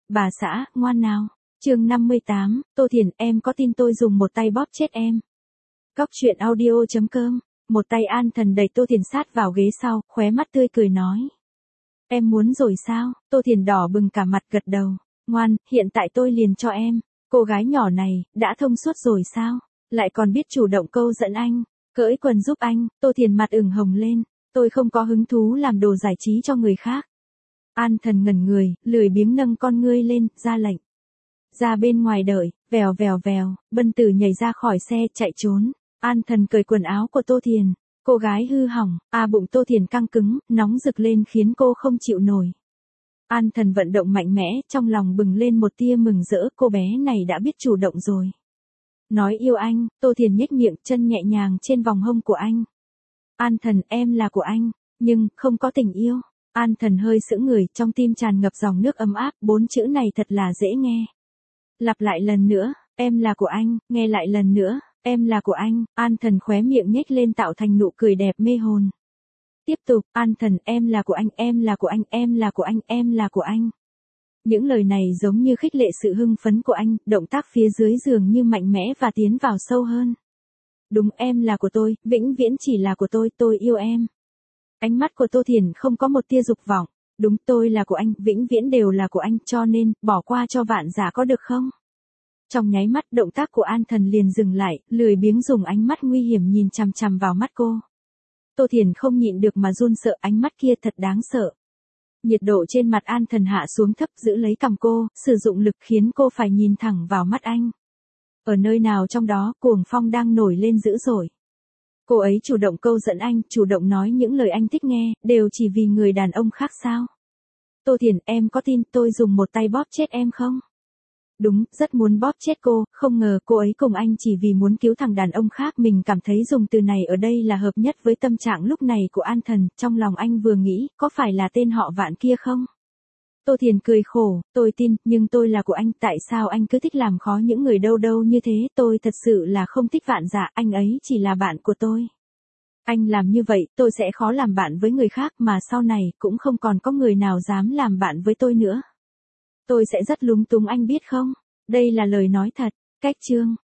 Bà xã, ngoan nào. Chương 58, Tô Thiền, em có tin tôi dùng một tay bóp chết em? Góc truyện audio.com. Một tay An Thần đẩy Tô Thiền sát vào ghế sau, khóe mắt tươi cười nói. Em muốn rồi sao? Tô Thiền đỏ bừng cả mặt gật đầu. Ngoan, hiện tại tôi liền cho em. Cô gái nhỏ này, đã thông suốt rồi sao? Lại còn biết chủ động câu dẫn anh, cởi quần giúp anh. Tô Thiền mặt ửng hồng lên. Tôi không có hứng thú làm đồ giải trí cho người khác. An Thần ngẩn người, lười biếng nâng con ngươi lên, ra lệnh. Ra bên ngoài đợi, vèo vèo vèo, Bân Tử nhảy ra khỏi xe, chạy trốn. An Thần cởi quần áo của Tô Thiền. Cô gái hư hỏng, bụng Tô Thiền căng cứng, nóng rực lên khiến cô không chịu nổi. An Thần vận động mạnh mẽ, trong lòng bừng lên một tia mừng rỡ, cô bé này đã biết chủ động rồi. Nói yêu anh, Tô Thiền nhếch miệng, chân nhẹ nhàng trên vòng hông của anh. An Thần, em là của anh, nhưng không có tình yêu. An Thần hơi sững người, trong tim tràn ngập dòng nước ấm áp, 4 chữ này thật là dễ nghe. Lặp lại lần nữa, em là của anh, nghe lại lần nữa, em là của anh. An Thần khóe miệng nhếch lên tạo thành nụ cười đẹp mê hồn. Tiếp tục, An Thần, em là của anh, em là của anh, em là của anh, em là của anh. Những lời này giống như khích lệ sự hưng phấn của anh, động tác phía dưới dường như mạnh mẽ và tiến vào sâu hơn. Đúng, em là của tôi, vĩnh viễn chỉ là của tôi yêu em. Ánh mắt của Tô Thiền không có một tia dục vọng. Đúng, tôi là của anh, vĩnh viễn đều là của anh, cho nên, bỏ qua cho vạn giả có được không? Trong nháy mắt, động tác của An Thần liền dừng lại, lười biếng dùng ánh mắt nguy hiểm nhìn chằm chằm vào mắt cô. Tô Thiền không nhịn được mà run sợ, ánh mắt kia thật đáng sợ. Nhiệt độ trên mặt An Thần hạ xuống thấp, giữ lấy cằm cô, sử dụng lực khiến cô phải nhìn thẳng vào mắt anh. Ở nơi nào trong đó, cuồng phong đang nổi lên dữ dội. Cô ấy chủ động câu dẫn anh, chủ động nói những lời anh thích nghe, đều chỉ vì người đàn ông khác sao? Tô Thiền, em có tin tôi dùng một tay bóp chết em không? Đúng, rất muốn bóp chết cô, không ngờ cô ấy cùng anh chỉ vì muốn cứu thằng đàn ông khác. Mình cảm thấy dùng từ này ở đây là hợp nhất với tâm trạng lúc này của An Thần. Trong lòng anh vừa nghĩ, có phải là tên họ Vạn kia không? Tô Thiền cười khổ, tôi tin, nhưng tôi là của anh, tại sao anh cứ thích làm khó những người đâu đâu như thế? Tôi thật sự là không thích Vạn Dạ, anh ấy chỉ là bạn của tôi. Anh làm như vậy, tôi sẽ khó làm bạn với người khác, mà sau này cũng không còn có người nào dám làm bạn với tôi nữa. Tôi sẽ rất lúng túng, anh biết không? Đây là lời nói thật. Cách chương